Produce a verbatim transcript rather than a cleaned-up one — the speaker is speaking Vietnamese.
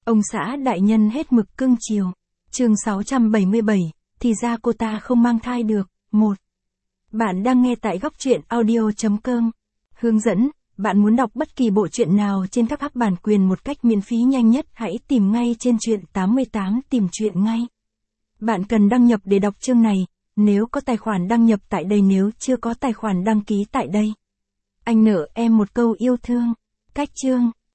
Ông xã đại nhân hết mực cưng chiều. Chương sáu trăm bảy mươi bảy, thì ra cô ta không mang thai được. một. Bạn đang nghe tại góc truyện audio chấm com. Hướng dẫn, bạn muốn đọc bất kỳ bộ truyện nào trên các app bản quyền một cách miễn phí nhanh nhất, hãy tìm ngay trên truyện tám mươi tám tìm truyện ngay. Bạn cần đăng nhập để đọc chương này, nếu có tài khoản đăng nhập tại đây, nếu chưa có tài khoản đăng ký tại đây. Anh nợ em một câu yêu thương. Cách chương.